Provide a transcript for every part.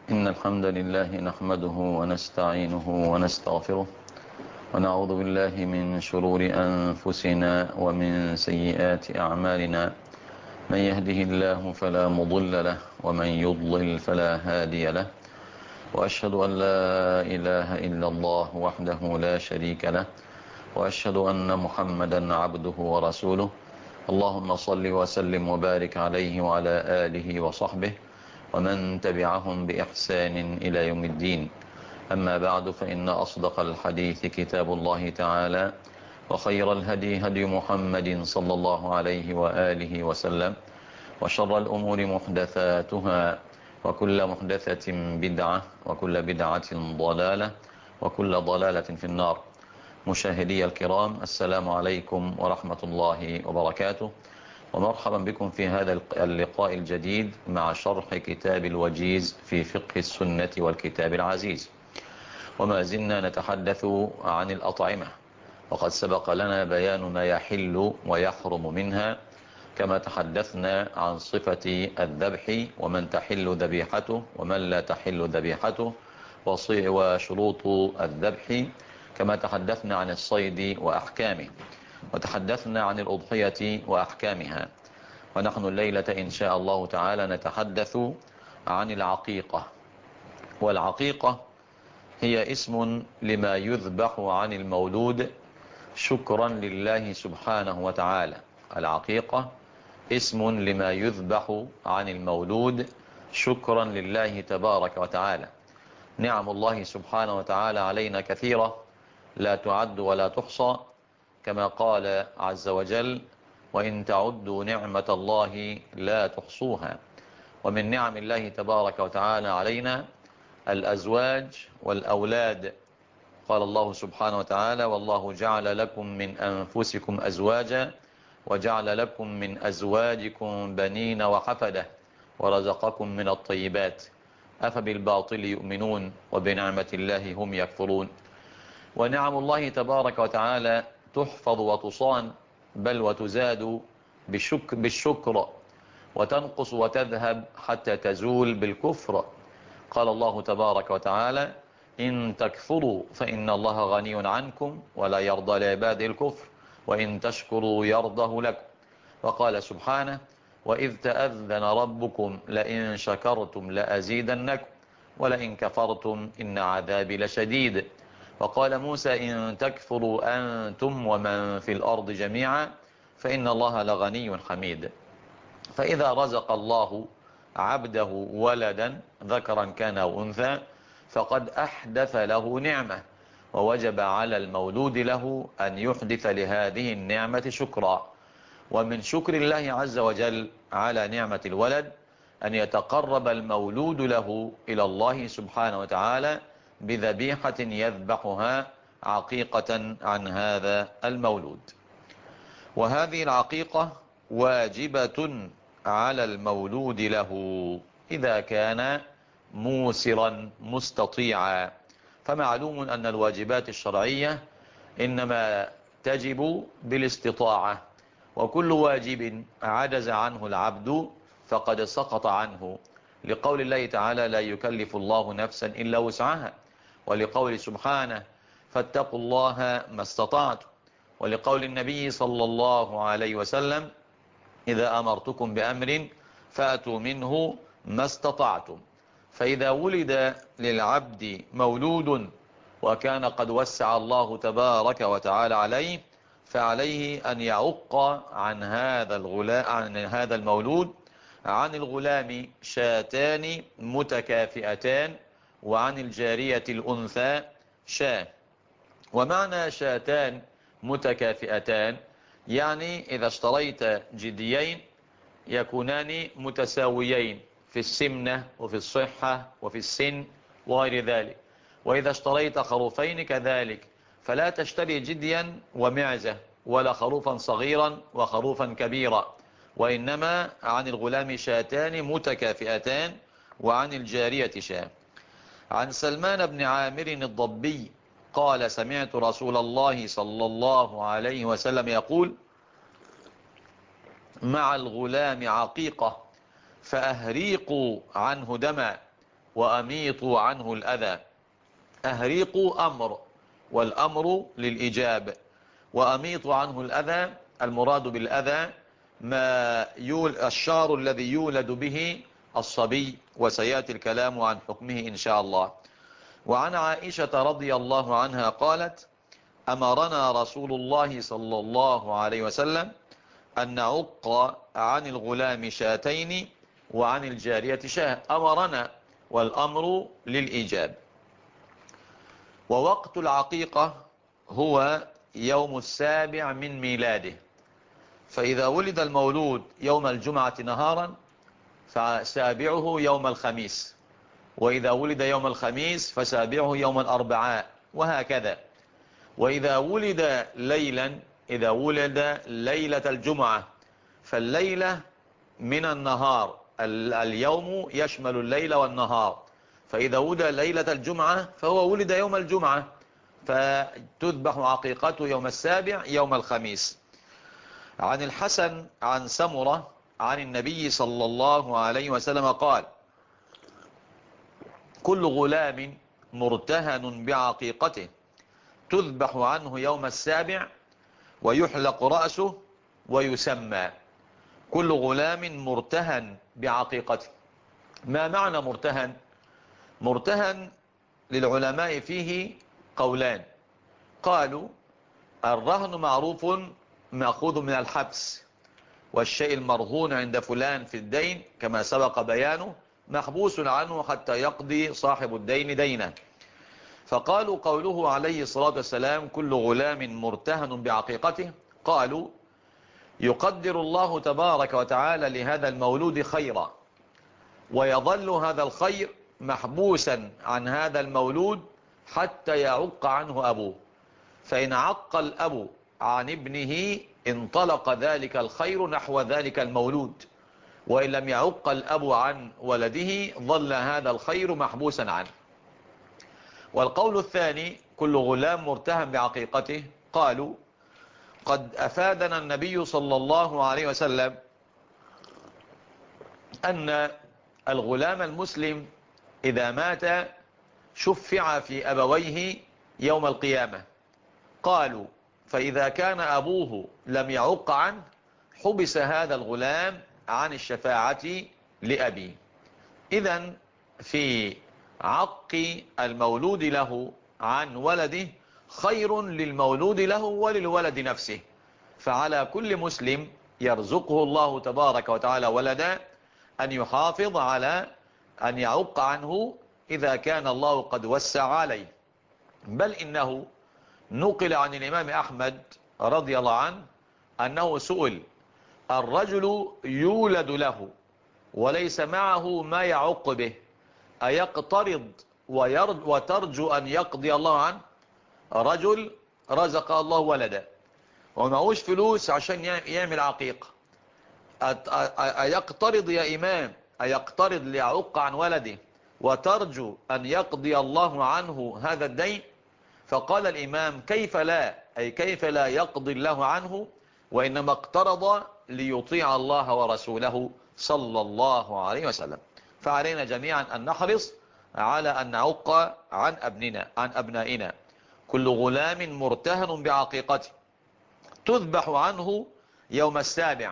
إن الحمد لله نحمده ونستعينه ونستغفره ونعوذ بالله من شرور أنفسنا ومن سيئات أعمالنا. من يهده الله فلا مضل له ومن يضلل فلا هادي له، وأشهد أن لا إله إلا الله وحده لا شريك له، وأشهد أن محمدا عبده ورسوله. اللهم صل وسلم وبارك عليه وعلى آله وصحبه ومن تبعهم بإحسان إلى يوم الدين. أما بعد، فإن أصدق الحديث كتاب الله تعالى، وخير الهدي هدي محمد صلى الله عليه وآله وسلم، وشر الأمور محدثاتها، وكل محدثة بدعة، وكل بدعة ضلالة، وكل ضلالة في النار. مشاهدي الكرام، السلام عليكم ورحمة الله وبركاته، ومرحبا بكم في هذا اللقاء الجديد مع شرح كتاب الوجيز في فقه السنة والكتاب العزيز. وما زلنا نتحدث عن الأطعمة، وقد سبق لنا بيان ما يحل ويحرم منها، كما تحدثنا عن صفة الذبح ومن تحل ذبيحته ومن لا تحل ذبيحته وشروط الذبح، كما تحدثنا عن الصيد وأحكامه، وتحدثنا عن الأضحية وأحكامها. ونحن الليلة إن شاء الله تعالى نتحدث عن العقيقة. والعقيقة هي اسم لما يذبح عن المولود شكرا لله سبحانه وتعالى. العقيقة اسم لما يذبح عن المولود شكرا لله تبارك وتعالى. نعم الله سبحانه وتعالى علينا كثيرة لا تعد ولا تحصى، كما قال عز وجل: وإن تعدوا نعمة الله لا تحصوها. ومن نعم الله تبارك وتعالى علينا الأزواج والأولاد. قال الله سبحانه وتعالى: والله جعل لكم من أنفسكم أزواجا وجعل لكم من أزواجكم بنين وحفدة ورزقكم من الطيبات أفبالباطل يؤمنون وبنعمة الله هم يكفرون. ونعم الله تبارك وتعالى تحفظ وتصان، بل وتزاد بالشكر، وتنقص وتذهب حتى تزول بالكفر. قال الله تبارك وتعالى: إن تكفروا فإن الله غني عنكم ولا يرضى لعباده الكفر وإن تشكروا يرضه لكم. وقال سبحانه: وإذ تأذن ربكم لئن شكرتم لأزيدنكم ولئن كفرتم إن عذابي لشديد. وقال موسى: إن تكفروا أنتم ومن في الأرض جميعا فإن الله لغني حميد. فإذا رزق الله عبده ولدا ذكرا كان أو أنثى فقد أحدث له نعمة، ووجب على المولود له أن يحدث لهذه النعمة شكرا. ومن شكر الله عز وجل على نعمة الولد أن يتقرب المولود له إلى الله سبحانه وتعالى بذبيحة يذبحها عقيقة عن هذا المولود. وهذه العقيقة واجبة على المولود له إذا كان موسرا مستطيعا. فمعلوم أن الواجبات الشرعية إنما تجب بالاستطاعة، وكل واجب عجز عنه العبد فقد سقط عنه، لقول الله تعالى: لا يكلف الله نفسا إلا وسعها، ولقول سبحانه: فاتقوا الله ما استطعتم، ولقول النبي صلى الله عليه وسلم: إذا أمرتكم بأمر فأتوا منه ما استطعتم. فإذا ولد للعبد مولود وكان قد وسع الله تبارك وتعالى عليه، فعليه أن يعق عن هذا المولود عن الغلام شاتان متكافئتان، وعن الجارية الأنثى شاة. ومعنى شاتان متكافئتان يعني إذا اشتريت جديين يكونان متساويين في السمنة وفي الصحة وفي السن وغير ذلك. وإذا اشتريت خروفين كذلك، فلا تشتري جديا ومعزة ولا خروفا صغيرا وخروفا كبيرا، وإنما عن الغلام شاتان متكافئتان وعن الجارية شاة. عن سلمان بن عامر الضبي قال: سمعت رسول الله صلى الله عليه وسلم يقول: مع الغلام عقيقة فأهريقوا عنه دما، وأميطوا عنه الأذى. أهريقوا أمر، والأمر للإجاب، وأميطوا عنه الأذى المراد بالأذى الشعر الذي يولد به الصبي، وسيأتي الكلام عن حكمه إن شاء الله. وعن عائشة رضي الله عنها قالت: أمرنا رسول الله صلى الله عليه وسلم أن نعق عن الغلام شاتين وعن الجارية شاه. أمرنا، والأمر للإيجاب. ووقت العقيقة هو يوم السابع من ميلاده، فإذا ولد المولود يوم الجمعة نهارا فسابعه يوم الخميس، وإذا ولد يوم الخميس فسابعه يوم الأربعاء، وهكذا. وإذا ولد ليلا، إذا ولد ليلة الجمعة فالليلة من النهار، اليوم يشمل الليل والنهار، فإذا ولد ليلة الجمعة فهو ولد يوم الجمعة، فتذبح عقيقته يوم السابع يوم الخميس. عن الحسن عن سمرة عن النبي صلى الله عليه وسلم قال: كل غلام مرتهن بعقيقته تذبح عنه يوم السابع ويحلق رأسه ويسمى. كل غلام مرتهن بعقيقته. ما معنى مرتهن؟ مرتهن للعلماء فيه قولان. قالوا: الرهن معروف مأخوذ من الحبس، والشيء المرهون عند فلان في الدين كما سبق بيانه محبوس عنه حتى يقضي صاحب الدين دينه. فقالوا قوله عليه الصلاة والسلام كل غلام مرتهن بعقيقته، قالوا: يقدر الله تبارك وتعالى لهذا المولود خيرا، ويظل هذا الخير محبوسا عن هذا المولود حتى يعق عنه أبوه، فإن عق الأب عن ابنه انطلق ذلك الخير نحو ذلك المولود، وإن لم يعق الأب عن ولده ظل هذا الخير محبوسا عنه. والقول الثاني كل غلام مرتهن بعقيقته، قالوا: قد أفادنا النبي صلى الله عليه وسلم أن الغلام المسلم إذا مات شفع في أبويه يوم القيامة. قالوا: فإذا كان أبوه لم يعق عنه حبس هذا الغلام عن الشفاعة لأبيه. إذن في عق المولود له عن ولده خير للمولود له وللولد نفسه، فعلى كل مسلم يرزقه الله تبارك وتعالى ولدا أن يحافظ على أن يعق عنه إذا كان الله قد وسع عليه. بل إنه نقل عن الإمام أحمد رضي الله عنه أنه سئل: الرجل يولد له وليس معه ما يعق به أيقترض وترجو أن يقضي الله عنه؟ رجل رزق الله ولدا ومعوش فلوس عشان يعمل عقيقة، أيقترض يا إمام، أيقترض ليعق عن ولده وترجو أن يقضي الله عنه هذا الدين؟ فقال الإمام: كيف لا، أي كيف لا يقضي الله عنه، وإنما اقترض ليطيع الله ورسوله صلى الله عليه وسلم. فعلينا جميعا أن نحرص على أن نعق عن أبنائنا. كل غلام مرتهن بعقيقته تذبح عنه يوم السابع.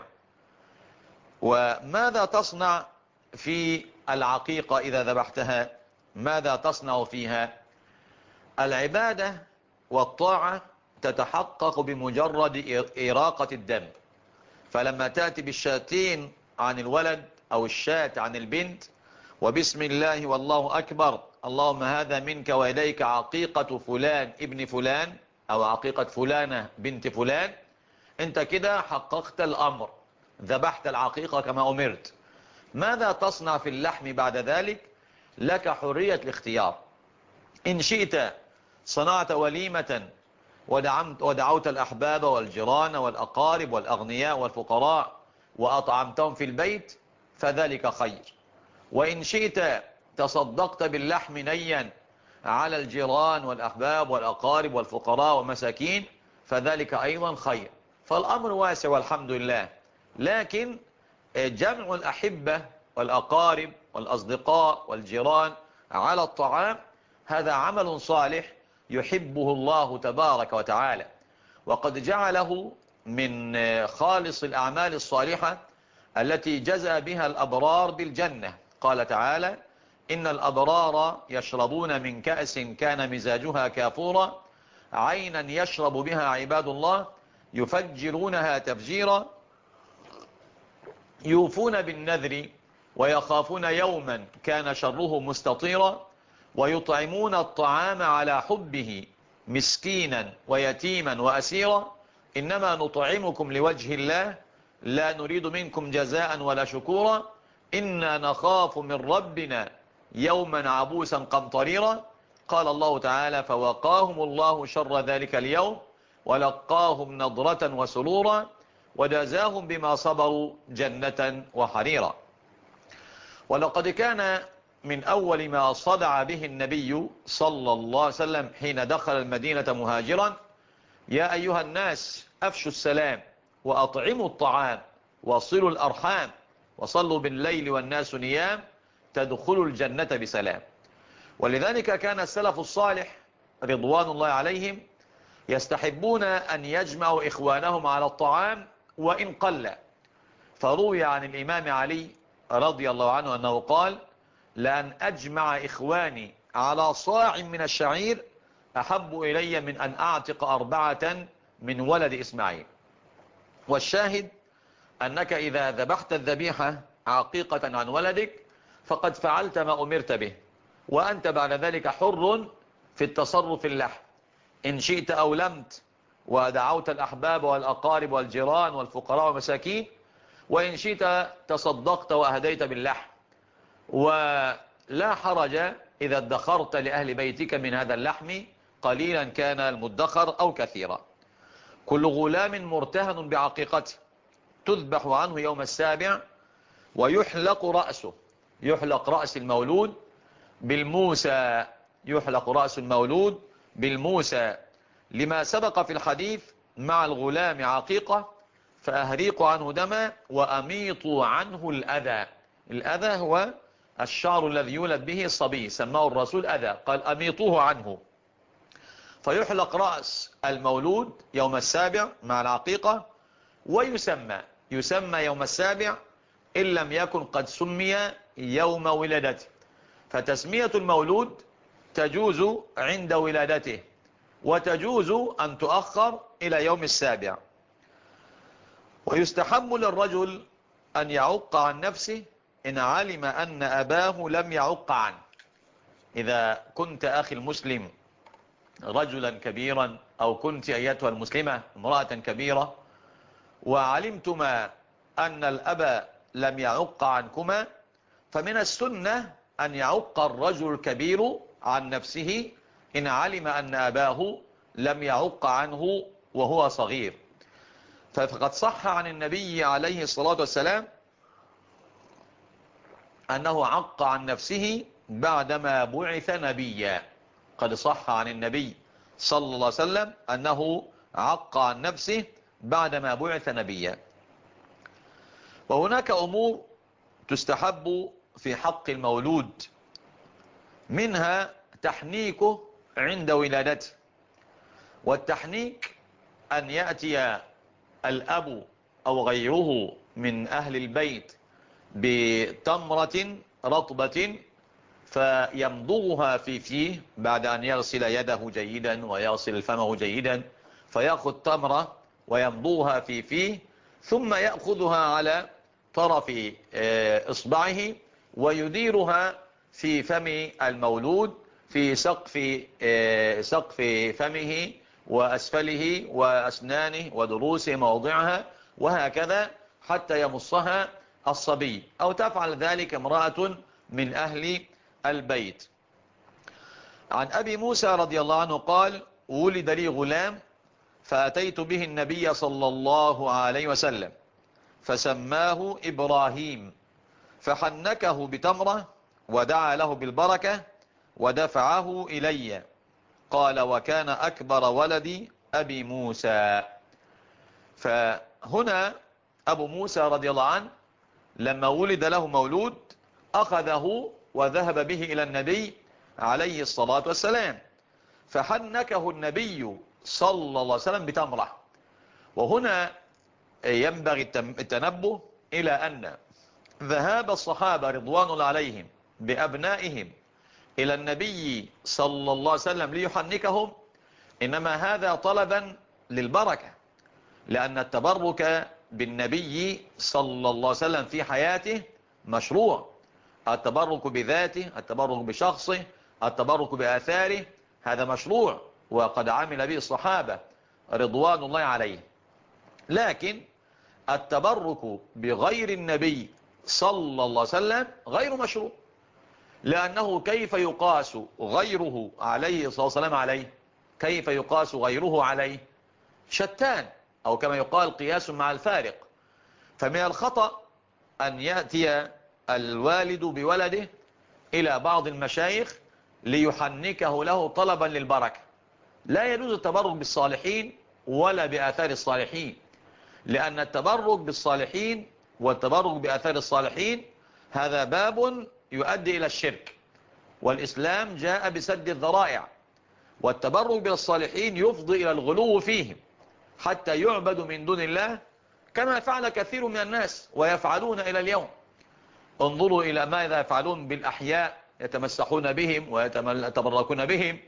وماذا تصنع في العقيقة إذا ذبحتها؟ ماذا تصنع فيها؟ العبادة والطاعة تتحقق بمجرد إراقة الدم. فلما تأتي بالشاتين عن الولد أو الشاة عن البنت وبسم الله والله أكبر اللهم هذا منك وإليك عقيقة فلان ابن فلان أو عقيقة فلانة بنت فلان، انت كده حققت الأمر، ذبحت العقيقة كما أمرت. ماذا تصنع في اللحم بعد ذلك؟ لك حرية الاختيار. إن شئت صنعت وليمة ودعوت الأحباب والجيران والأقارب والأغنياء والفقراء وأطعمتهم في البيت فذلك خير. وإن شئت تصدقت باللحم نيا على الجيران والأحباب والأقارب والفقراء والمساكين فذلك أيضا خير. فالأمر واسع والحمد لله. لكن جمع الأحبة والأقارب والأصدقاء والجيران على الطعام، هذا عمل صالح يحبه الله تبارك وتعالى، وقد جعله من خالص الأعمال الصالحة التي جزى بها الأبرار بالجنة. قال تعالى: إن الأبرار يشربون من كأس كان مزاجها كافورا عينا يشرب بها عباد الله يفجرونها تفجيرا يوفون بالنذر ويخافون يوما كان شره مستطيرا ويطعمون الطعام على حبه مسكينا ويتيما وأسيرا إنما نطعمكم لوجه الله لا نريد منكم جزاء ولا شكورا إنا نخاف من ربنا يوما عبوسا قمطريرا. قال الله تعالى: فوقاهم الله شر ذلك اليوم ولقاهم نضرة وسرورا وجزاهم بما صبروا جنة وحريرا. ولقد كان من أول ما صدع به النبي صلى الله عليه وسلم حين دخل المدينة مهاجرا: يا أيها الناس أفشوا السلام وأطعموا الطعام وصلوا الأرحام وصلوا بالليل والناس نيام تدخلوا الجنة بسلام. ولذلك كان السلف الصالح رضوان الله عليهم يستحبون أن يجمعوا إخوانهم على الطعام وإن قل. فروي عن الإمام علي رضي الله عنه أنه قال: لأن أجمع إخواني على صاع من الشعير أحب إلي من أن أعتق 4 من ولد إسماعيل. والشاهد أنك إذا ذبحت الذبيحة عقيقة عن ولدك فقد فعلت ما أمرت به، وأنت بعد ذلك حر في التصرف في اللحم. إن شئت أولمت ودعوت الأحباب والأقارب والجيران والفقراء والمساكين، وإن شئت تصدقت وأهديت باللحم، ولا حرج إذا ادخرت لأهل بيتك من هذا اللحم قليلا كان المدخر أو كثيرا. كل غلام مرتهن بعقيقته تذبح عنه يوم السابع ويحلق رأسه، يحلق رأس المولود بالموسى، يحلق رأس المولود بالموسى، لما سبق في الحديث: مع الغلام عقيقة فأهريقوا عنه دما وأميطوا عنه الأذى. الأذى هو الشعر الذي يولد به الصبي، سماه الرسول أذى، قال أميطوه عنه. فيحلق رأس المولود يوم السابع مع العقيقة، ويسمى يوم السابع إن لم يكن قد سمي يوم ولادته. فتسمية المولود تجوز عند ولادته، وتجوز أن تؤخر إلى يوم السابع. ويستحب للرجل أن يعق عن نفسه إن علم أن أباه لم يعق عنه. إذا كنت أخي المسلم رجلا كبيرا، أو كنت أيتها المسلمة امرأة كبيرة، وعلمتما أن الأب لم يعق عنكما، فمن السنة أن يعق الرجل الكبير عن نفسه إن علم أن أباه لم يعق عنه وهو صغير. فقد صح عن النبي عليه الصلاة والسلام أنه عق عن نفسه بعدما بعث نبيا. قد صح عن النبي صلى الله عليه وسلم أنه عق عن نفسه بعدما بعث نبيا. وهناك أمور تستحب في حق المولود، منها تحنيكه عند ولادته. والتحنيك أن يأتي الأب أو غيره من أهل البيت بتمرة رطبة فيمضغها في فيه بعد أن يغسل يده جيدا ويغسل فمه جيدا، فيأخذ تمرة ويمضغها في فيه، ثم يأخذها على طرف إصبعه ويديرها في فم المولود، في سقف فمه وأسفله وأسنانه ودروس موضعها، وهكذا حتى يمصها الصبي، أو تفعل ذلك امرأة من أهل البيت. عن أبي موسى رضي الله عنه قال: ولد لي غلام فأتيت به النبي صلى الله عليه وسلم فسماه إبراهيم، فحنكه بتمرة ودعا له بالبركة ودفعه إلي. قال: وكان أكبر ولدي أبي موسى. فهنا أبو موسى رضي الله عنه لما ولد له مولود أخذه وذهب به إلى النبي عليه الصلاة والسلام، فحنكه النبي صلى الله عليه وسلم بتمرة. وهنا ينبغي التنبه إلى أن ذهاب الصحابة رضوان الله عليهم بأبنائهم إلى النبي صلى الله عليه وسلم ليحنكهم إنما هذا طلبا للبركة، لأن التبرك بالنبي صلى الله عليه وسلم في حياته مشروع. التبرك بذاته، التبرك بشخصه، التبرك بآثاره، هذا مشروع وقد عمل به الصحابة رضوان الله عليه. لكن التبرك بغير النبي صلى الله عليه وسلم غير مشروع، لأنه كيف يقاس غيره عليه الصلاة والسلام عليه؟ كيف يقاس غيره عليه؟ شتان، أو كما يقال قياس مع الفارق. فمن الخطأ أن يأتي الوالد بولده إلى بعض المشايخ ليحنكه له طلبا للبركة. لا يجوز التبرك بالصالحين ولا بآثار الصالحين، لأن التبرك بالصالحين والتبرك بآثار الصالحين هذا باب يؤدي إلى الشرك، والإسلام جاء بسد الذرائع. والتبرك بالصالحين يفضي إلى الغلو فيهم حتى يعبدوا من دون الله، كما فعل كثير من الناس ويفعلون إلى اليوم. انظروا إلى ماذا يفعلون بالأحياء، يتمسحون بهم ويتبركون بهم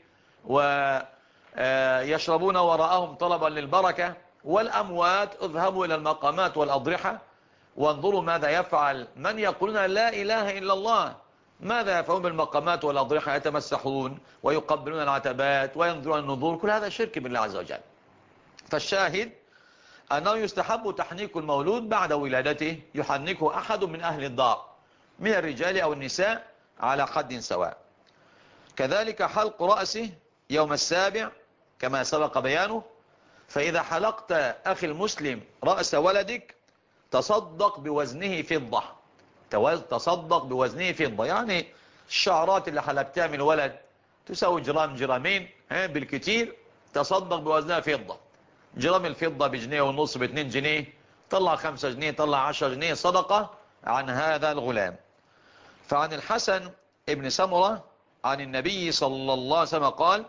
ويشربون وراءهم طلبا للبركة. والأموات اذهبوا إلى المقامات والأضرحة وانظروا ماذا يفعل من يقولون لا إله إلا الله. ماذا يفعلون بالمقامات والأضرحة؟ يتمسحون ويقبلون العتبات وينظرون النذور. كل هذا شرك بالله عز وجل. فالشاهد أنه يستحب تحنيك المولود بعد ولادته، يحنكه أحد من أهل الدار من الرجال أو النساء على حد سواء. كذلك حلق رأسه يوم السابع كما سبق بيانه. فإذا حلقت أخي المسلم رأس ولدك تصدق بوزنه فضة، تصدق بوزنه فضة، يعني الشعرات اللي حلقتها من الولد تساوي جرام جرامين بالكتير، تصدق بوزنها فضة. جرام الفضة بجنيه ونص، ب2 جنيه، طلع 5 جنيه، طلع 10 جنيه صدقة عن هذا الغلام. فعن الحسن ابن سمرة عن النبي صلى الله عليه وسلم قال: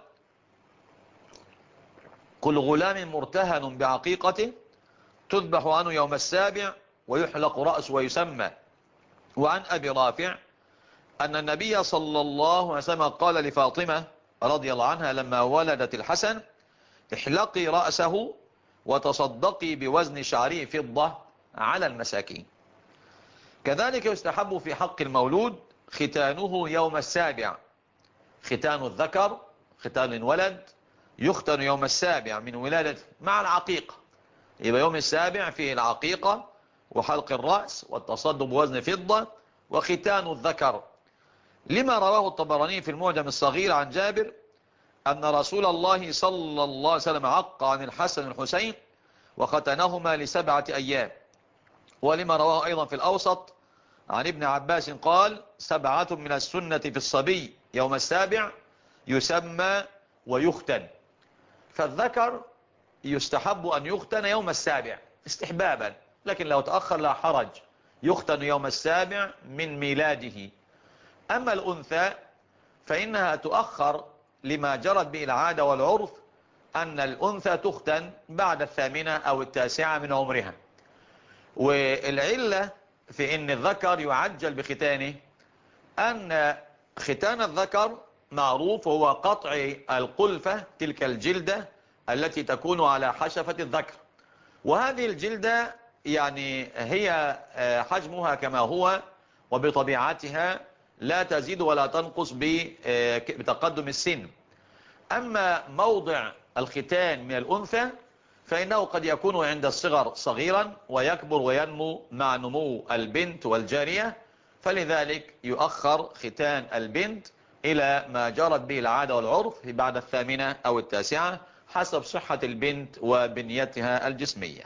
كل غلام مرتهن بعقيقته تذبح عنه يوم السابع ويحلق رأسه ويسمى. وعن أبي رافع أن النبي صلى الله عليه وسلم قال لفاطمة رضي الله عنها لما ولدت الحسن: احلقي رأسه وتصدقي بوزن شعره فضة على المساكين. كذلك يستحب في حق المولود ختانه يوم السابع. ختان الذكر، ختان الولد يختن يوم السابع من ولادته مع العقيقة. يبقى يوم السابع فيه العقيقة وحلق الرأس والتصدق بوزن فضة وختان الذكر، لما رواه الطبراني في المعجم الصغير عن جابر أن رسول الله صلى الله عليه وسلم عق عن الحسن والحسين وختنهما ل7 أيام. ولما رواه أيضا في الأوسط عن ابن عباس قال: 7 من السنة في الصبي يوم السابع يسمى ويختن. فالذكر يستحب أن يختن يوم السابع استحبابا، لكن لو تأخر لا حرج، يختن يوم السابع من ميلاده. أما الأنثى فإنها تؤخر لما جرت به العادة والعرف أن الأنثى تختن بعد 8 أو 9 من عمرها. والعلة في أن الذكر يعجل بختانه أن ختان الذكر معروف هو قطع القلفة، تلك الجلدة التي تكون على حشفة الذكر. وهذه الجلدة يعني هي حجمها كما هو وبطبيعتها لا تزيد ولا تنقص بتقدم السن. أما موضع الختان من الأنثى فإنه قد يكون عند الصغر صغيرا ويكبر وينمو مع نمو البنت والجارية، فلذلك يؤخر ختان البنت إلى ما جرت به العادة والعرف بعد 8 أو 9 حسب صحة البنت وبنيتها الجسمية.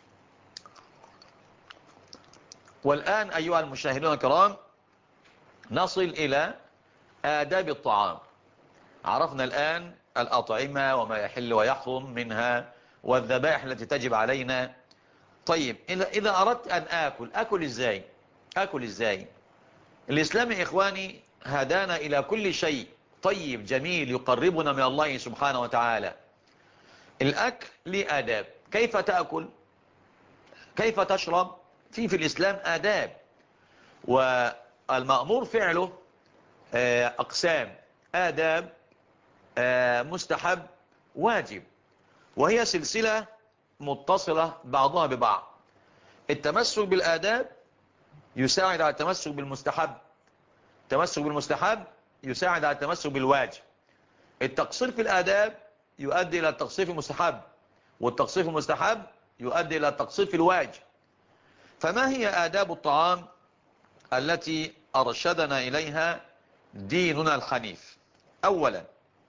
والآن أيها المشاهدون الكرام نصل إلى آداب الطعام. عرفنا الآن الأطعمة وما يحل ويحرم منها والذبائح التي تجب علينا. طيب إذا أردت أن أكل إزاي؟ أكل إزاي؟ الإسلام يا إخواني هدانا إلى كل شيء طيب جميل يقربنا من الله سبحانه وتعالى. الأكل ليه آداب. كيف تأكل، كيف تشرب، في الإسلام آداب. والمأمور فعله أقسام: آداب، مستحب، واجب. وهي سلسلة متصلة بعضها ببعض. التمسك بالآداب يساعد على التمسك بالمستحب، التمسك بالمستحب يساعد على التمسك بالواجب. التقصير في الآداب يؤدي إلى التقصير في المستحب، والتقصير في المستحب يؤدي إلى التقصير في الواجب. فما هي آداب الطعام التي أرشدنا إليها ديننا الحنيف؟ أولا،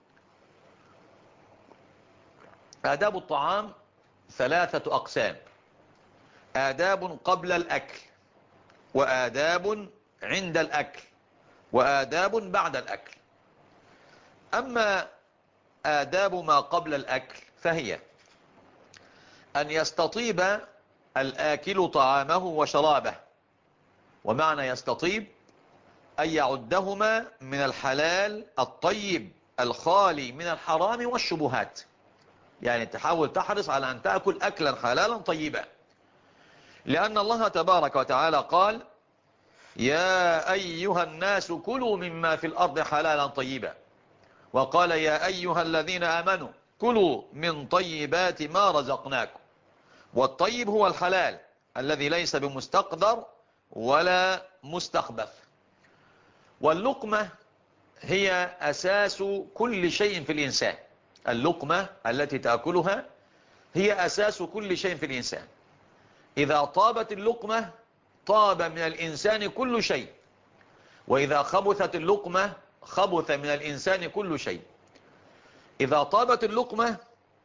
آداب الطعام 3 أقسام: آداب قبل الأكل، وآداب عند الأكل، وآداب بعد الأكل. أما آداب ما قبل الأكل فهي أن يستطيب الآكل طعامه وشرابه. ومعنى يستطيب أن يعدهما من الحلال الطيب الخالي من الحرام والشبهات، يعني تحاول تحرص على أن تأكل أكلا حلالا طيبا، لأن الله تبارك وتعالى قال: يا أيها الناس كلوا مما في الأرض حلالا طيبا. وقال: يا أيها الذين آمنوا كلوا من طيبات ما رزقناكم. والطيب هو الحلال الذي ليس بمستقدر ولا مستخبث. واللقمة هي أساس كل شيء في الإنسان. اللقمة التي تأكلها هي أساس كل شيء في الإنسان. إذا طابت اللقمة طاب من الإنسان كل شيء، وإذا خبثت اللقمة خبث من الإنسان كل شيء. إذا طابت اللقمة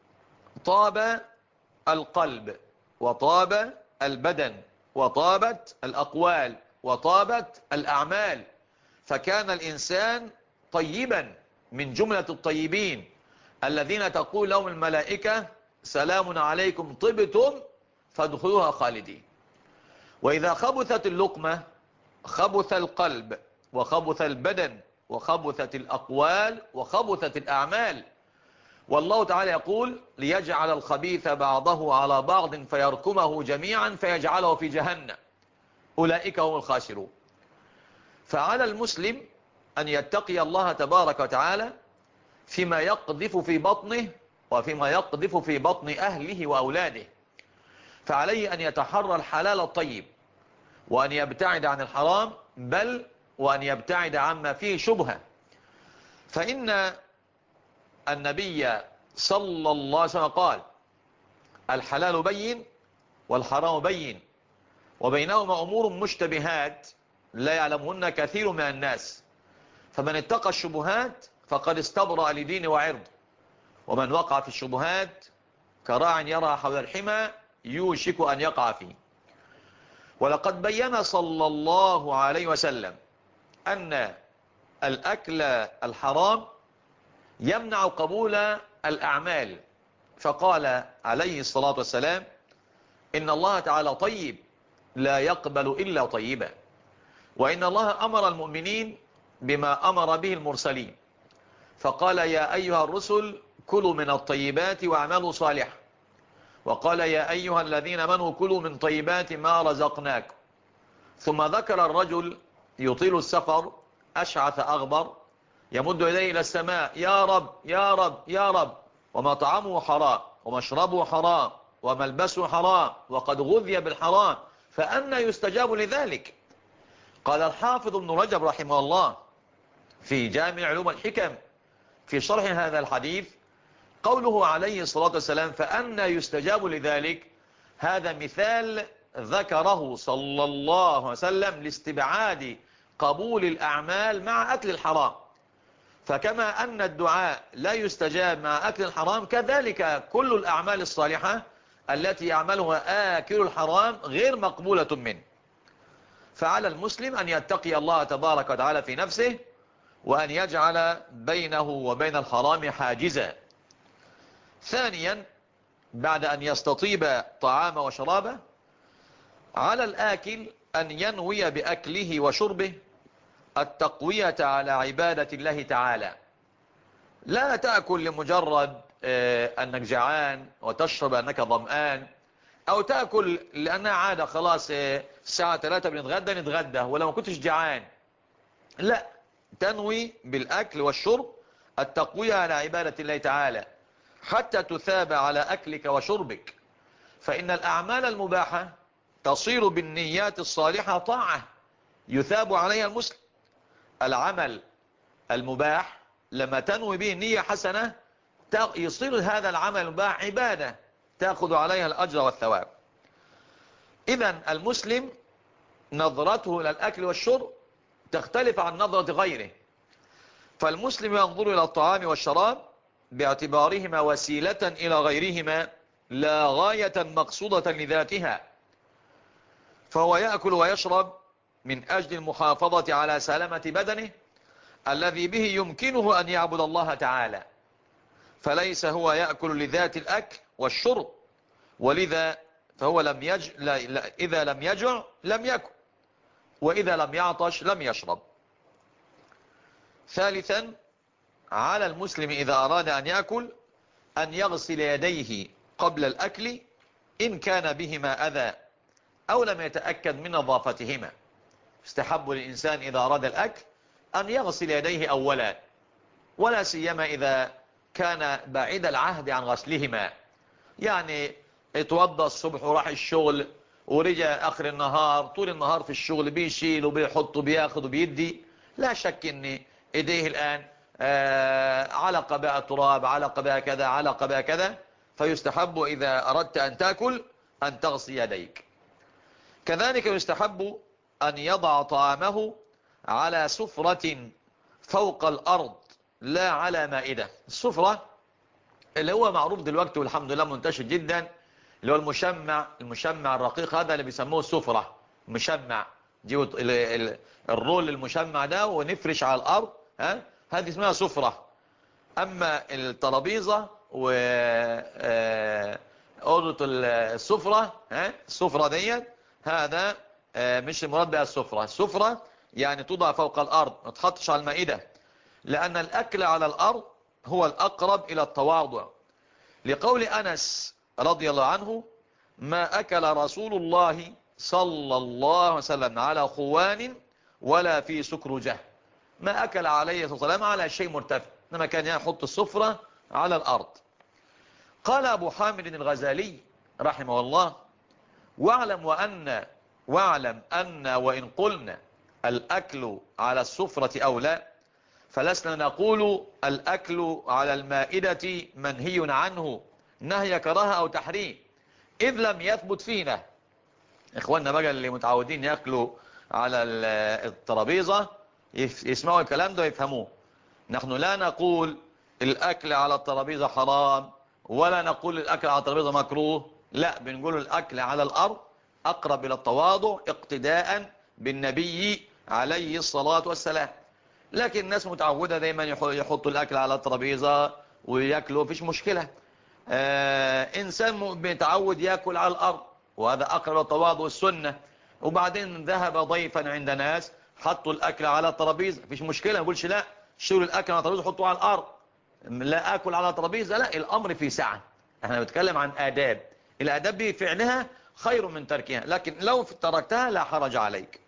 طاب القلب، وطاب البدن، وطابت الأقوال، وطابت الأعمال، فكان الإنسان طيبا من جملة الطيبين الذين تقول لهم الملائكة: سلام عليكم طبتم فادخلوها خالدين. وإذا خبثت اللقمة خبث القلب، وخبث البدن، وخبثت الأقوال، وخبثت الأعمال. والله تعالى يقول: ليجعل الخبيث بعضه على بعض فيركمه جميعا فيجعله في جهنم أولئك هم الخاسرون. فعلى المسلم أن يتقي الله تبارك وتعالى فيما يقذف في بطنه وفيما يقذف في بطن أهله وأولاده. فعليه أن يتحرى الحلال الطيب، وأن يبتعد عن الحرام، بل وأن يبتعد عما فيه شبهة. فإن النبي صلى الله عليه وسلم قال: الحلال بين والحرام بين وبينهما أمور مشتبهات لا يعلمهن كثير من الناس، فمن اتقى الشبهات فقد استبرأ لدين وعرض، ومن وقع في الشبهات كراع يرى حول الحمى يوشك أن يقع فيه. ولقد بين صلى الله عليه وسلم أن الأكل الحرام يمنع قبول الأعمال، فقال عليه الصلاة والسلام: إن الله تعالى طيب لا يقبل إلا طيبا. وإن الله أمر المؤمنين بما أمر به المرسلين، فقال: يا أيها الرسل كلوا من الطيبات واعملوا صالحا. وقال: يا أيها الذين آمنوا كلوا من طيبات ما رزقناكم. ثم ذكر الرجل يطيل السفر أشعث أغبر يمد يديه إلى السماء: يا رب يا رب يا رب، ومطعمه حرام ومشربه حرام وملبسه حرام وقد غذي بالحرام، فأنى يستجاب لذلك؟ قال الحافظ ابن رجب رحمه الله في جامع علوم الحكم في شرح هذا الحديث: قوله عليه الصلاة والسلام فأنى يستجاب لذلك، هذا مثال ذكره صلى الله عليه وسلم لاستبعاد قبول الأعمال مع أكل الحرام. فكما أن الدعاء لا يستجاب مع أكل الحرام، كذلك كل الأعمال الصالحة التي يعملها آكل الحرام غير مقبولة منه. فعلى المسلم أن يتقي الله تبارك وتعالى في نفسه، وأن يجعل بينه وبين الحرام حاجزا. ثانيا، بعد أن يستطيب طعام وشرابه، على الآكل أن ينوي بأكله وشربه التقوية على عبادة الله تعالى. لا تأكل لمجرد أنك جعان، وتشرب أنك ظمآن، أو تأكل لأنها عادة خلاص، الساعة 3 نتغدى ولو ما كنتش جعان. لا، تنوي بالأكل والشرب التقوية على عبادة الله تعالى حتى تثاب على أكلك وشربك. فإن الأعمال المباحة تصير بالنيات الصالحة طاعة يثاب عليها المسلم. العمل المباح لما تنوي به نية حسنة يصير هذا العمل المباح عبادة تأخذ عليها الأجر والثواب. إذن المسلم نظرته إلى الأكل والشرب تختلف عن نظرة غيره. فالمسلم ينظر إلى الطعام والشراب باعتبارهما وسيلة إلى غيرهما لا غاية مقصودة لذاتها، فهو يأكل ويشرب من أجل المحافظة على سلامة بدنه الذي به يمكنه أن يعبد الله تعالى، فليس هو يأكل لذات الأكل والشرب، ولذا فهو إذا لم يجع لم يأكل، وإذا لم يعطش لم يشرب. ثالثا، على المسلم إذا أراد أن يأكل أن يغسل يديه قبل الأكل إن كان بهما أذى أو لم يتأكد من نظافتهما. استحب للإنسان إذا أراد الأكل أن يغسل يديه أولا، ولا سيما إذا كان بعيد العهد عن غسلهما، يعني اتوضى الصبح وراح الشغل ورجع آخر النهار، طول النهار في الشغل بيشيل وبيحط وبياخد وبيدي، لا شك ان ايديه الآن علق بها تراب، علق بها كذا، علق بها كذا، فيستحب إذا أردت أن تأكل أن تغسل يديك. كذلك يستحب أن يضع طعامه على سفرة فوق الأرض لا على مائدة. السفرة اللي هو معروف دلوقتي والحمد لله منتشر جدا، اللي هو المشمع الرقيق، هذا اللي بيسموه السفرة. مشمع جيب الرول المشمع ده ونفرش على الأرض، هذه اسمها سفرة. أما الترابيزة وأوضة السفرة، السفرة دي هذا مش المراد بها السفرة. السفرة يعني توضع فوق الأرض، ما تحطش على المائدة، لأن الأكل على الأرض هو الأقرب إلى التواضع، لقول أنس رضي الله عنه: ما أكل رسول الله صلى الله عليه وسلم على خوان ولا في سكرجة. ما أكل عليه الصلاة والسلام على شيء مرتفع، إنما كان يحط السفرة على الأرض. قال أبو حامد الغزالي رحمه الله: واعلم أن وإن قلنا الأكل على السفرة أولى، فلسنا نقول الأكل على المائدة منهي عنه نهي كراهة أو تحريم، إذ لم يثبت فينا. إخواننا بقى اللي متعودين يأكلوا على الترابيزة يسمعوا الكلام ده ويفهموه. نحن لا نقول الأكل على الترابيزة حرام، ولا نقول الأكل على الترابيزة مكروه، لا، بنقول الأكل على الأرض أقرب إلى التواضع اقتداء بالنبي عليه الصلاة والسلام. لكن الناس متعودة دايما يحطوا الأكل على الترابيزة ويأكلوا، فيش مشكلة. إنسان بيتعود يأكل على الأرض، وهذا أقرب التواضع والسنة. وبعدين ذهب ضيفا عند ناس حطوا الأكل على الترابيزة، فيش مشكلة، ما يقولش لا شيلوا الأكل على الترابيزة حطوه على الأرض، لا أكل على الترابيزة، لا، الأمر في سعة. احنا بنتكلم عن آداب، الآداب بفعلها خير من تركها، لكن لو تركتها لا حرج عليك.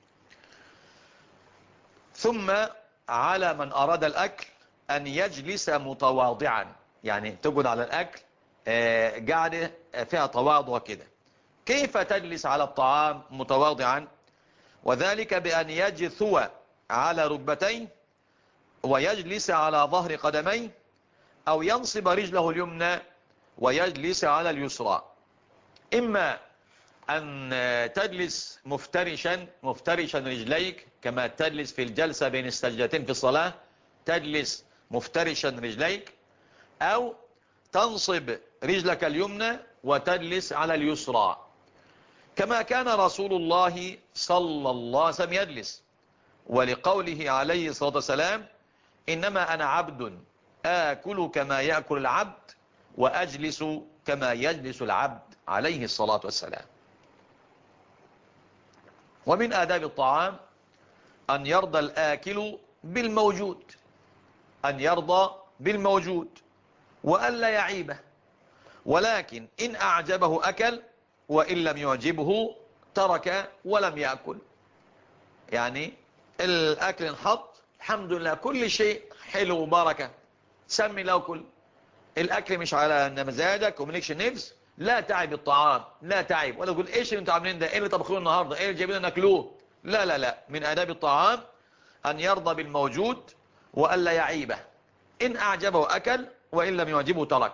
ثم على من أراد الأكل أن يجلس متواضعا، يعني تقعد على الأكل قاعدة فيها تواضع كده. كيف تجلس على الطعام متواضعا؟ وذلك بأن يجثو على ركبتيه ويجلس على ظهر قدميه، أو ينصب رجله اليمنى ويجلس على اليسرى. إما أن تجلس مفترشا رجليك كما تجلس في الجلسة بين السجدتين في الصلاة، تجلس مفترشا رجليك، أو تنصب رجلك اليمنى وتجلس على اليسرى، كما كان رسول الله صلى الله عليه وسلم يجلس، ولقوله عليه الصلاة والسلام: إنما أنا عبد آكل كما يأكل العبد وأجلس كما يجلس العبد، عليه الصلاة والسلام. ومن آداب الطعام أن يرضى الآكل بالموجود، أن يرضى بالموجود وألا يعيبه، ولكن إن أعجبه أكل وإن لم يعجبه ترك ولم يأكل. يعني الأكل انحط الحمد لله كل شيء حلو وبركة، سمي لو كل الأكل مش على مزاجك وملكش نفس، لا تعب الطعام، لا تعب ولا تقول ايش اللي انتوا عاملين ده، ايه اللي طبخوه النهارده، ايه اللي جايبين لنا ناكلوه. لا لا لا، من آداب الطعام أن يرضى بالموجود وألا يعيبه، إن أعجبه أكل وإن لم يعجبه ترك.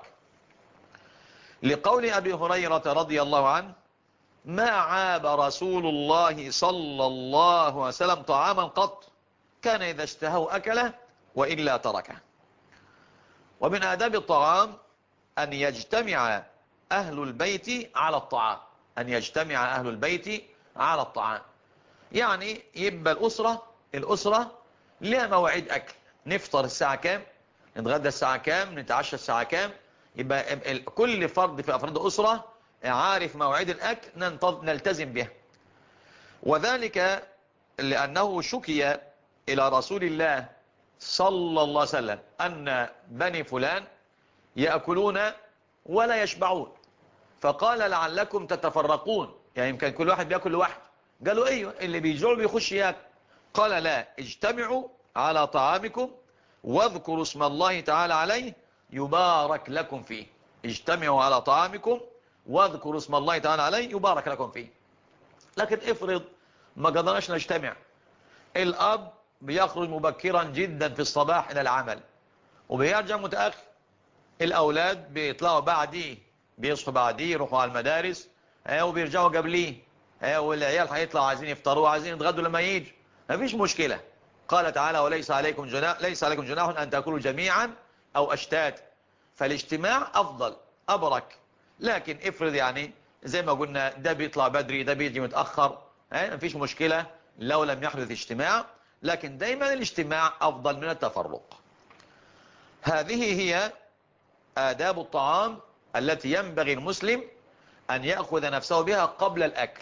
لقول أبي هريرة رضي الله عنه: ما عاب رسول الله صلى الله عليه وسلم طعاما قط، كان إذا اشتهوا أكله وإلا تركه. ومن آداب الطعام أن يجتمع أهل البيت على الطعام، أن يجتمع أهل البيت على الطعام. يعني يبقى الأسرة لها مواعيد أكل، نفطر الساعة كام، نتغدى الساعة كام، نتعشى الساعة كام، يبقى كل فرد في أفراد الأسرة عارف مواعيد الأكل نلتزم بها. وذلك لأنه شكي إلى رسول الله صلى الله عليه وسلم أن بني فلان يأكلون ولا يشبعون، فقال لعلكم تتفرقون، يعني يمكن كل واحد بيأكل لوحده. قالوا ايوه، اللي بيجوع بيخش ياكل. قال لا، اجتمعوا على طعامكم واذكروا اسم الله تعالى عليه يبارك لكم فيه. اجتمعوا على طعامكم واذكروا اسم الله تعالى عليه يبارك لكم فيه. لكن افرض ما قدرناش نجتمع، الأب بيخرج مبكرا جدا في الصباح إلى العمل وبيرجع متأخر، الأولاد بيطلعوا بعديه، بيصحوا بعديه يروحوا على المدارس وبيرجعوا قبليه، والعيال هيطلعوا عايزين يفطروا عايزين يتغدوا لما يجي، مفيش مشكلة. قال تعالى: وليس عليكم جناح، ليس عليكم جناح أن تأكلوا جميعا أو أشتات. فالاجتماع أفضل أبرك. لكن افرض يعني زي ما قلنا ده بيطلع بدري ده بيجي متأخر، مفيش مشكلة لو لم يحدث اجتماع، لكن دايما الاجتماع أفضل من التفرق. هذه هي آداب الطعام التي ينبغي المسلم أن يأخذ نفسه بها قبل الأكل.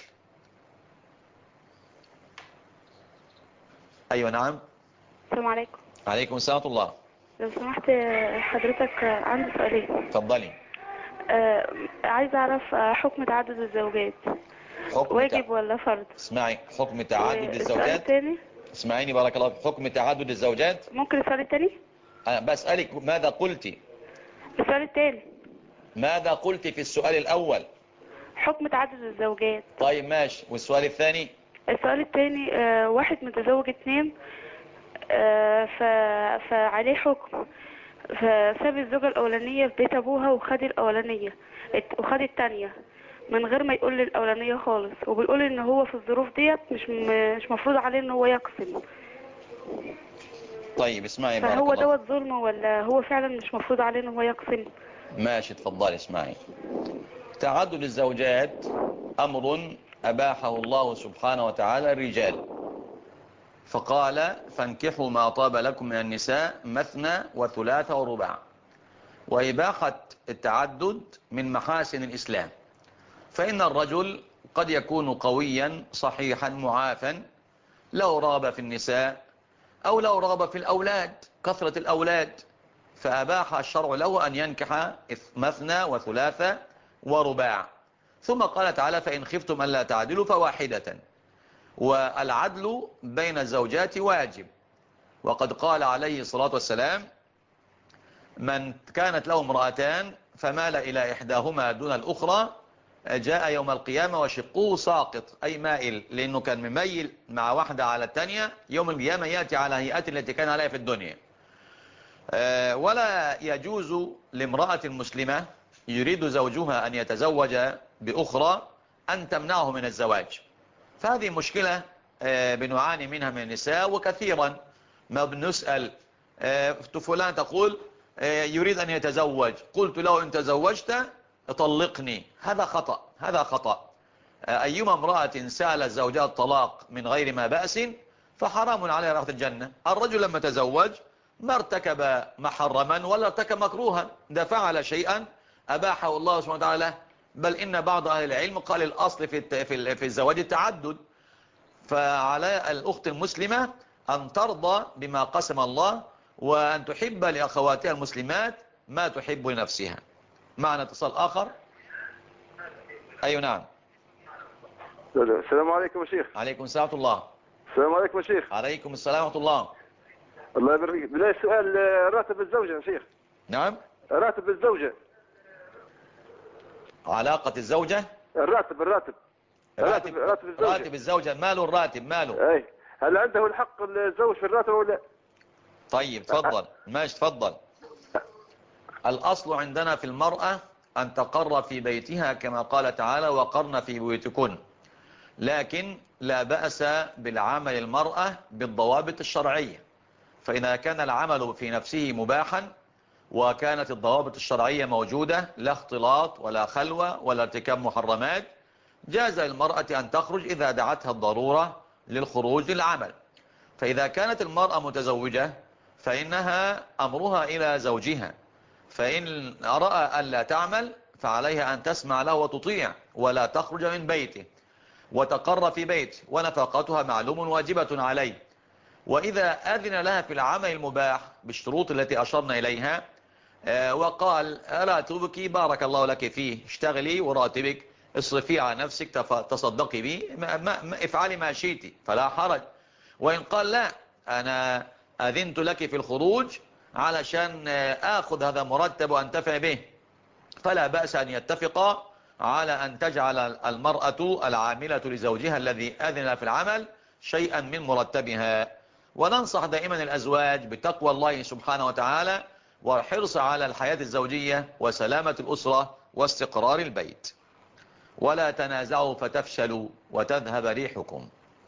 أيوة نعم. السلام عليكم. عليكم السلام ورحمة الله. لو سمحت حضرتك عندي سؤالين. اتفضلي. عايز أعرف حكم تعدد الزوجات واجب ولا فرض؟ اسمعي، حكم تعدد والسؤال الزوجات. الثاني. اسمعيني بارك الله فيك. حكم تعدد الزوجات. ممكن السؤال الثاني؟ أنا بسألك ماذا قلت. السؤال الثاني. ماذا قلت في السؤال الأول؟ حكم تعدد الزوجات. طيب ماشي، والسؤال الثاني؟ السؤال الثاني واحد متزوج 2 فعليه حكم، فساب الزوجة الأولانية في بيت أبوها وخد الأولانية وخد التانية من غير ما يقول للأولانية خالص، وبيقول إن هو في الظروف ديت مش مفروض عليه إن هو يقسم. طيب اسمعي بارك فهو الله. دوت ظلم ولا هو فعلا مش مفروض عليه إن هو يقسم؟ ماشي اتفضلي. اسمعي، تعدد الزوجات أمر أباحه الله سبحانه وتعالى الرجال، فقال: فانكحوا ما طاب لكم من النساء مثنى وثلاث ورباع. وإباحة التعدد من محاسن الإسلام، فإن الرجل قد يكون قويا صحيحا معافا، لو رغب في النساء أو لو رغب في الأولاد، كثرة الأولاد، فأباح الشرع له أن ينكح مثنى وثلاث ورباع. ثم قال تعالى: فإن خفتم ألا تعدلوا فواحدة. والعدل بين الزوجات واجب، وقد قال عليه الصلاة والسلام: من كانت له امرأتان فمال إلى إحداهما دون الأخرى جاء يوم القيامة وشقه ساقط، أي مائل، لأنه كان مميل مع واحدة على الثانية، يوم القيامة يأتي على هيئة التي كان عليها في الدنيا. ولا يجوز لامرأة مسلمة يريد زوجها أن يتزوج بأخرى أن تمنعه من الزواج. فهذه مشكلة بنعاني منها من النساء، وكثيرا ما بنسأل فلان تقول يريد أن يتزوج، قلت له إن تزوجت طلقني. هذا خطأ، هذا خطأ. أيما امرأة سألت زوجها الطلاق من غير ما بأس فحرام عليها رائحة الجنة. الرجل لما تزوج ما ارتكب محرما ولا ارتكب مكروها، ده فعل شيئا أباحه الله سبحانه وتعالى، بل إن بعض أهل العلم قال الأصل في الزواج التعدد. فعلى الأخت المسلمة أن ترضى بما قسم الله، وأن تحب لأخواتها المسلمات ما تحب لنفسها. معنا اتصال آخر. أيوة نعم. السلام عليكم يا شيخ. عليكم السلام ورحمة الله. السلام عليكم يا شيخ. عليكم السلام ورحمة الله. الله يبارك. بداية سؤال، راتب الزوجة يا شيخ. نعم. راتب الزوجة. علاقة الزوجة. الراتب راتب الزوجة. راتب الزوجة ماله؟ الراتب ماله؟ اي، هل عنده الحق الزوج في الراتب ولا لا؟ طيب تفضل. ماشي تفضل. الأصل عندنا في المرأة أن تقر في بيتها كما قال تعالى وقرن في بيوتكن، لكن لا بأس بالعمل المرأة بالضوابط الشرعية. فإذا كان العمل في نفسه مباحا وكانت الضوابط الشرعية موجودة، لا اختلاط ولا خلوة ولا ارتكاب محرمات، جاز للمرأة أن تخرج إذا دعتها الضرورة للخروج للعمل. فإذا كانت المرأة متزوجة فإنها أمرها إلى زوجها، فإن رأى أن لا تعمل فعليها أن تسمع له وتطيع ولا تخرج من بيته وتقر في بيته، ونفقتها معلوم واجبة عليه. وإذا أذن لها في العمل المباح بالشروط التي أشرنا إليها وقال راتبك بارك الله لك فيه، اشتغلي وراتبك اصرفي على نفسك تصدقي به، افعلي ما شئتي فلا حرج. وإن قال لا أنا أذنت لك في الخروج علشان آخذ هذا مرتب وأنتفع به، فلا بأس أن يتفقا على أن تجعل المرأة العاملة لزوجها الذي أذن في العمل شيئا من مرتبها. وننصح دائما الأزواج بتقوى الله سبحانه وتعالى والحرص على الحياة الزوجية وسلامة الأسرة واستقرار البيت. ولا تنازعوا فتفشلوا وتذهب ريحكم.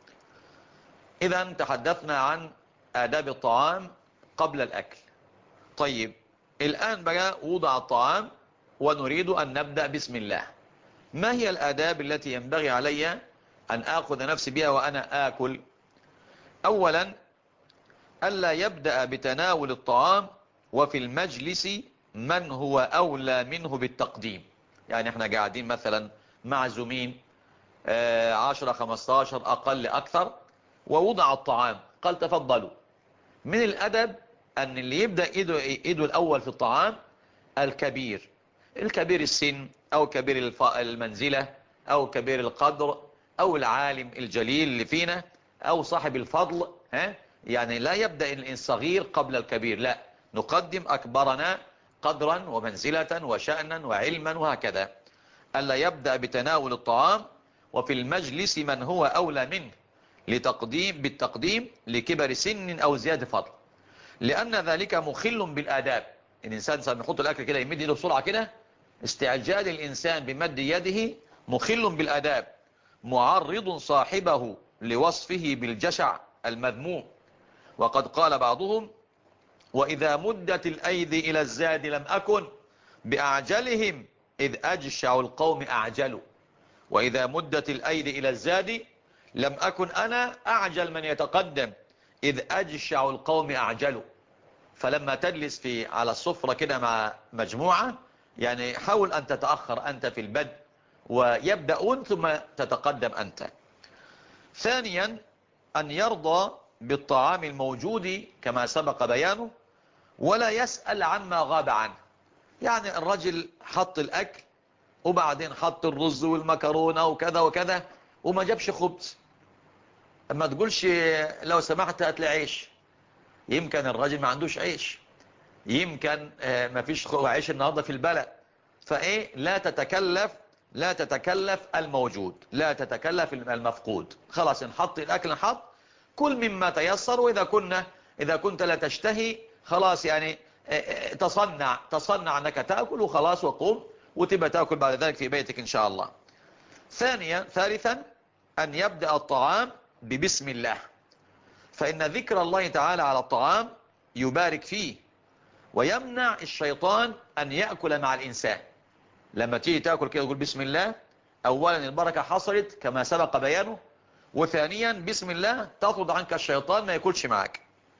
إذا تحدثنا عن آداب الطعام قبل الأكل. طيب الآن بقى وضع الطعام ونريد أن نبدأ بسم الله. ما هي الآداب التي ينبغي علي أن آخذ نفسي بها وأنا آكل؟ أولا ألا يبدأ بتناول الطعام وفي المجلس من هو أولى منه بالتقديم. يعني احنا قاعدين مثلا معزومين 10-15 أقل أكثر ووضع الطعام قال تفضلوا. من الأدب أن اللي يبدأ إيده الأول في الطعام الكبير السن أو كبير المنزلة أو كبير القدر أو العالم الجليل اللي فينا أو صاحب الفضل. يعني لا يبدأ الصغير قبل الكبير، لا، نقدم أكبرنا قدرا ومنزلة وشأنا وعلما وهكذا. ألا يبدأ بتناول الطعام وفي المجلس من هو أولى منه بالتقديم لكبر سن أو زيادة فضل، لأن ذلك مخل بالآداب. الإنسان سيحط الأكل كده يمد يده بسرعة كده، استعجال الإنسان بمد يده مخل بالآداب، معرض صاحبه لوصفه بالجشع المذموم. وقد قال بعضهم وإذا مدت الأيدي إلى الزاد لم أكن بأعجلهم إذ أجشع القوم أعجلوا. وإذا مدت الأيدي إلى الزاد لم أكن أنا أعجل من يتقدم إذ أجشع القوم أعجلوا. فلما تجلس على السفرة كده مع مجموعة يعني حاول أن تتأخر أنت في البدء ويبدأون ثم تتقدم أنت. ثانيا أن يرضى بالطعام الموجود كما سبق بيانه ولا يسأل عما غاب عنه. يعني الرجل حط الأكل وبعدين حط الرز والمكرونة وكذا وكذا وما جابش خبز، اما تقولش لو سمحت هات لي عيش. يمكن الراجل ما عندوش عيش، يمكن ما فيش عيش النهارده في البلد. فايه لا تتكلف الموجود، لا تتكلف المفقود. خلاص نحط الاكل نحط كل مما تيسر. واذا اذا كنت لا تشتهي خلاص يعني تصنع انك تاكل وخلاص وقوم وتبقى تاكل بعد ذلك في بيتك ان شاء الله. ثالثا ان يبدأ الطعام ببسم الله، فإن ذكر الله تعالى على الطعام يبارك فيه ويمنع الشيطان أن يأكل مع الإنسان. لما تيجي تأكل كده تقول بسم الله، أولا البركة حصلت كما سبق بيانه، وثانيا بسم الله تطرد عنك الشيطان ما يأكلش معك.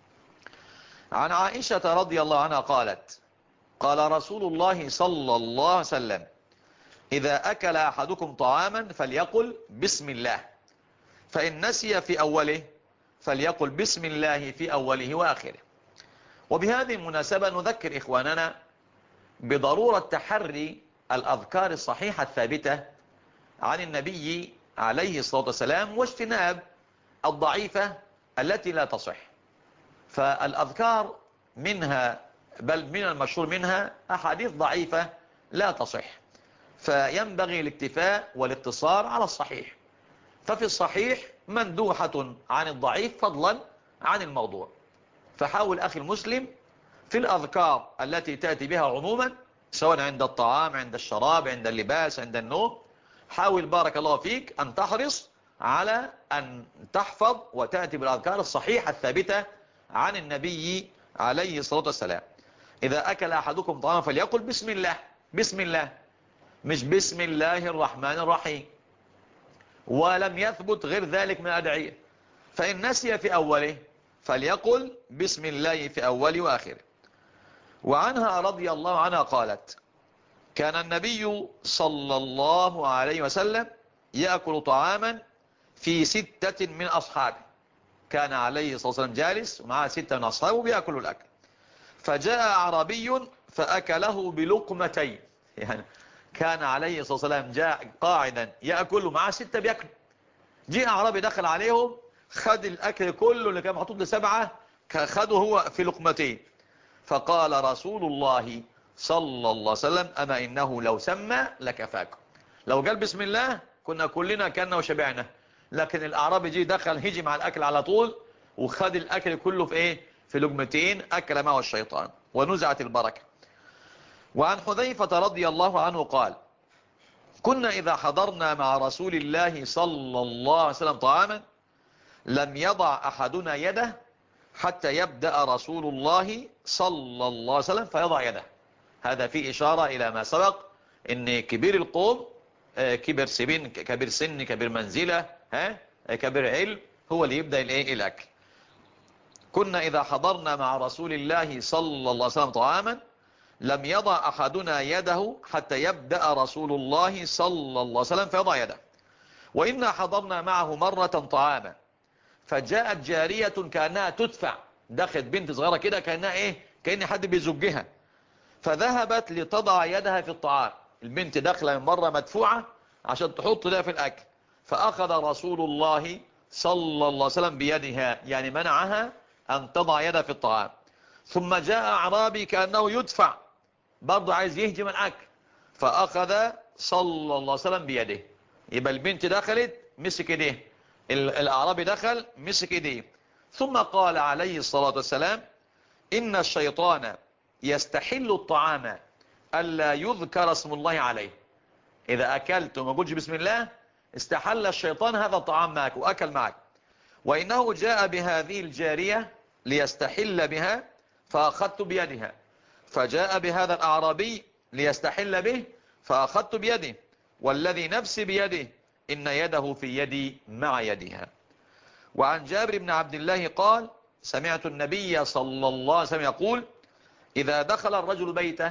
عن عائشة رضي الله عنها قالت قال رسول الله صلى الله عليه وسلم إذا أكل أحدكم طعاما فليقل بسم الله، فإن نسي في أوله فليقل بسم الله في أوله وآخره. وبهذه المناسبة نذكر إخواننا بضرورة تحري الأذكار الصحيحة الثابتة عن النبي عليه الصلاة والسلام، واجتناب الضعيفة التي لا تصح. فالأذكار منها، بل من المشهور منها، أحاديث ضعيفة لا تصح، فينبغي الاكتفاء والاقتصار على الصحيح. ففي الصحيح مندوحة عن الضعيف فضلا عن الموضوع. فحاول أخي المسلم في الأذكار التي تأتي بها عموما، سواء عند الطعام، عند الشراب، عند اللباس، عند النوم، حاول بارك الله فيك أن تحرص على أن تحفظ وتأتي بالأذكار الصحيحة الثابتة عن النبي عليه الصلاة والسلام. إذا أكل أحدكم طعاما فليقل بسم الله، بسم الله، مش بسم الله الرحمن الرحيم. ولم يثبت غير ذلك من الأدعية. فإن نسي في أوله فليقل بسم الله في أوله وآخره. وعنها رضي الله عنها قالت: كان النبي صلى الله عليه وسلم يأكل طعاما في 6 من أصحابه. كان عليه الصلاة والسلام جالس ومعه 6 من أصحابه بيأكلوا الأكل، فجاء أعرابي فأكله بلقمتين. يعني كان عليه الصلاة والسلام جاء قاعدا يأكل ومعه 6 بيأكل، جاء أعرابي دخل عليهم خد الأكل كله اللي كان محطوط ل7 خده هو في لقمتين. فقال رسول الله صلى الله عليه وسلم: أما إنه لو سمى لكفاكم. لو قال بسم الله كنا كلنا كنا وشبعنا، لكن الأعرابي جي دخل هيجي مع الأكل على طول وخد الأكل كله في إيه؟ في لقمتين، أكل معه الشيطان ونزعت البركة. وعن حذيفة رضي الله عنه قال: كنا إذا حضرنا مع رسول الله صلى الله عليه وسلم طعاما لم يضع أحدنا يده حتى يبدأ رسول الله صلى الله عليه وسلم فيضع يده. هذا فيه إشارة إلى ما سبق، إن كبير القوم، كبير سن، كبير منزلة، كبير علم، هو اللي يبدأ الأكل. كنا إذا حضرنا مع رسول الله صلى الله عليه وسلم طعاما لم يضع أحدنا يده حتى يبدأ رسول الله صلى الله عليه وسلم فيضع يده. وإنا حضرنا معه مرة طعاما فجاءت جارية كأنها تدفع، دخلت بنت صغيرة كده كأنها كأن حد بيزجها، فذهبت لتضع يدها في الطعام. البنت داخله من بره مدفوعة عشان تحط لها في الأكل، فأخذ رسول الله صلى الله عليه وسلم بيدها، يعني منعها أن تضع يدها في الطعام. ثم جاء أعرابي كأنه يدفع، برضه عايز يهجم الأكل، فأخذ صلى الله عليه وسلم بيده. يبقى البنت دخلت مسك ايديه، الأعرابي دخل مسك ايديه. ثم قال عليه الصلاة والسلام: إن الشيطان يستحل الطعام ألا يذكر اسم الله عليه. إذا أكلت وما قلتش بسم الله استحل الشيطان هذا الطعام معك وأكل معك. وإنه جاء بهذه الجارية ليستحل بها فأخذت بيدها، فجاء بهذا الأعرابي ليستحل به فأخذت بيده، والذي نفسي بيده إن يده في يدي مع يدها. وعن جابر بن عبد الله قال: سمعت النبي صلى الله عليه وسلم يقول: إذا دخل الرجل بيته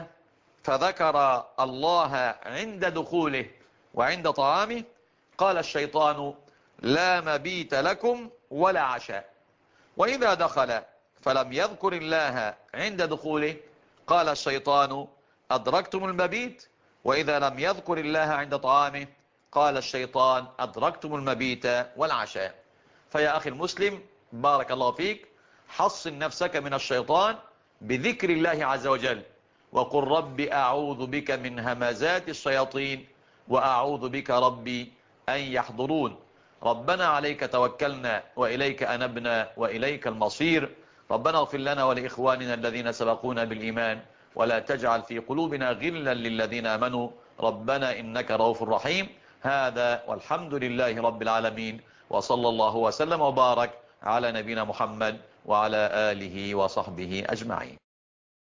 فذكر الله عند دخوله وعند طعامه قال الشيطان: لا مبيت لكم ولا عشاء. وإذا دخل فلم يذكر الله عند دخوله قال الشيطان: أدركتم المبيت. وإذا لم يذكر الله عند طعامه قال الشيطان: أدركتم المبيت والعشاء. فيا أخي المسلم بارك الله فيك، حصن نفسك من الشيطان بذكر الله عز وجل، وقل رب أعوذ بك من همزات الشياطين وأعوذ بك ربي أن يحضرون. ربنا عليك توكلنا وإليك أنبنا وإليك المصير. ربنا اغفر لنا ولإخواننا الذين سبقونا بالإيمان ولا تجعل في قلوبنا غلا للذين آمنوا ربنا إنك رؤوف رحيم. هذا والحمد لله رب العالمين، وصلى الله وسلم وبارك على نبينا محمد وعلى آله وصحبه أجمعين.